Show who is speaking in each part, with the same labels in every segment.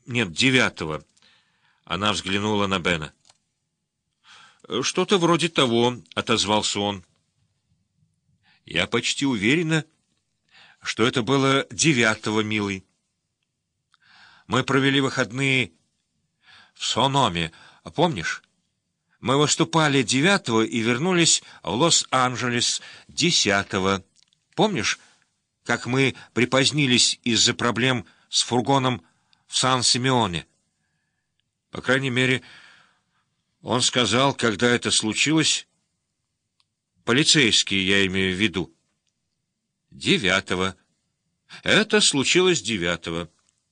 Speaker 1: Нет, 9-го. Она взглянула на Бена. «Что-то вроде того», — отозвался он. «Я почти уверена, что это было 9-го, милый. Мы провели выходные в Сономе, помнишь? Мы выступали 9-го и вернулись в Лос-Анджелес 10-го. Помнишь, как мы припозднились из-за проблем с фургоном в Сан-Симеоне? По крайней мере, он сказал, когда это случилось. Полицейские, я имею в виду. 9-го. Это случилось 9-го.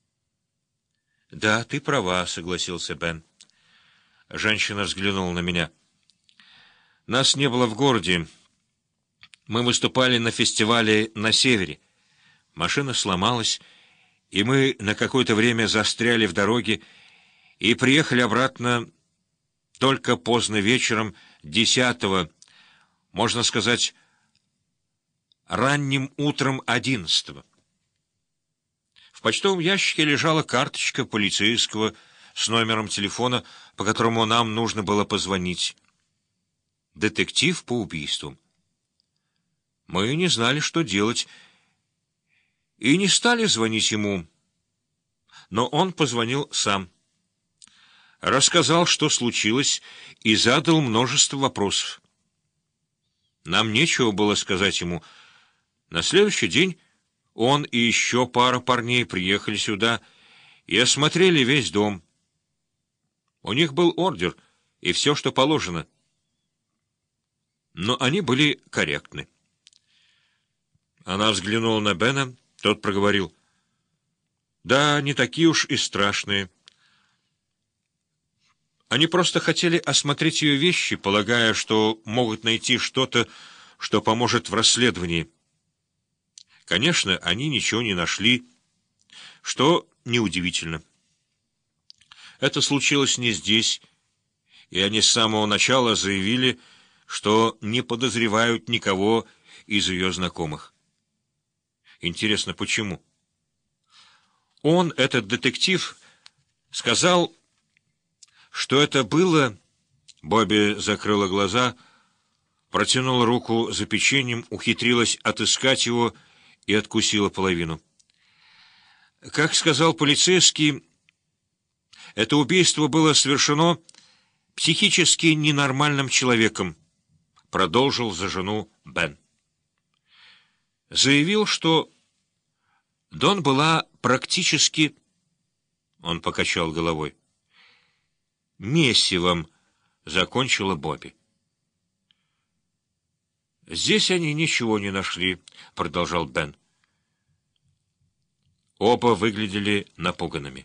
Speaker 1: Да, ты права, согласился Бен. Женщина взглянула на меня. Нас не было в городе. Мы выступали на фестивале на севере. Машина сломалась, и мы на какое-то время застряли в дороге и приехали обратно только поздно вечером 10-го, можно сказать, ранним утром 11-го. В почтовом ящике лежала карточка полицейского с номером телефона, по которому нам нужно было позвонить. Детектив по убийствам. Мы не знали, что делать, и не стали звонить ему, но он позвонил сам. Рассказал, что случилось, и задал множество вопросов. Нам нечего было сказать ему. На следующий день он и еще пара парней приехали сюда и осмотрели весь дом. У них был ордер и все, что положено. Но они были корректны. Она взглянула на Бена, тот проговорил. Да, не такие уж и страшные. Они просто хотели осмотреть ее вещи, полагая, что могут найти что-то, что поможет в расследовании. Конечно, они ничего не нашли, что неудивительно. Это случилось не здесь, и они с самого начала заявили, что не подозревают никого из ее знакомых. Интересно, почему? Он, этот детектив, сказал, что это было... Бобби закрыла глаза, протянула руку за печеньем, ухитрилась отыскать его и откусила половину. Как сказал полицейский, это убийство было совершено психически ненормальным человеком, продолжил за жену Бен. Заявил, что Дон была практически... Он покачал головой. Месивом, закончила Бобби. Здесь они ничего не нашли, продолжал Бен. Оба выглядели напуганными.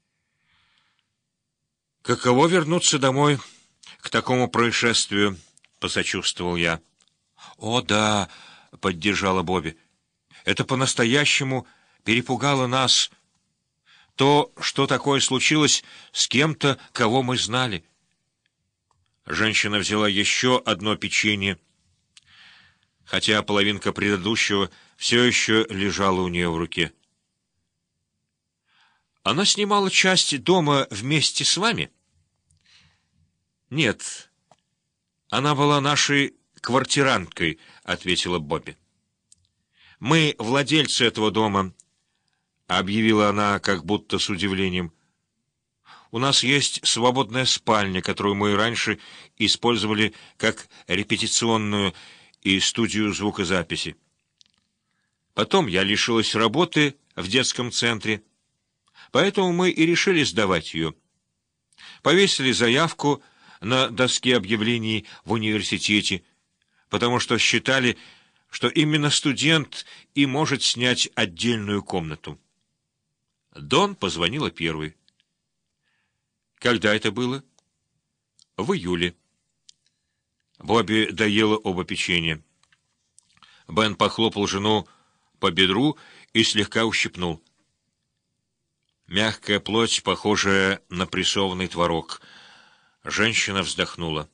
Speaker 1: Каково вернуться домой к такому происшествию, посочувствовал я. О, да, поддержала Бобби. Это по-настоящему перепугало нас. То, что такое случилось с кем-то, кого мы знали. Женщина взяла еще одно печенье, хотя половинка предыдущего все еще лежала у нее в руке. Она снимала часть дома вместе с вами? Нет, она была нашей квартиранткой, ответила Бобби. Мы владельцы этого дома, объявила она как будто с удивлением. У нас есть свободная спальня, которую мы раньше использовали как репетиционную и студию звукозаписи. Потом я лишилась работы в детском центре, поэтому мы и решили сдавать ее. Повесили заявку на доске объявлений в университете, потому что считали, что именно студент и может снять отдельную комнату. Дон позвонила первой. Когда это было? В июле. Бобби доела оба печенья. Бен похлопал жену по бедру и слегка ущипнул. Мягкая плоть, похожая на прессованный творог. Женщина вздохнула.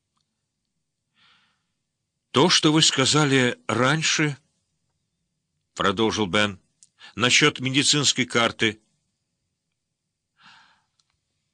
Speaker 1: «То, что вы сказали раньше, — продолжил Бен, — насчет медицинской карты,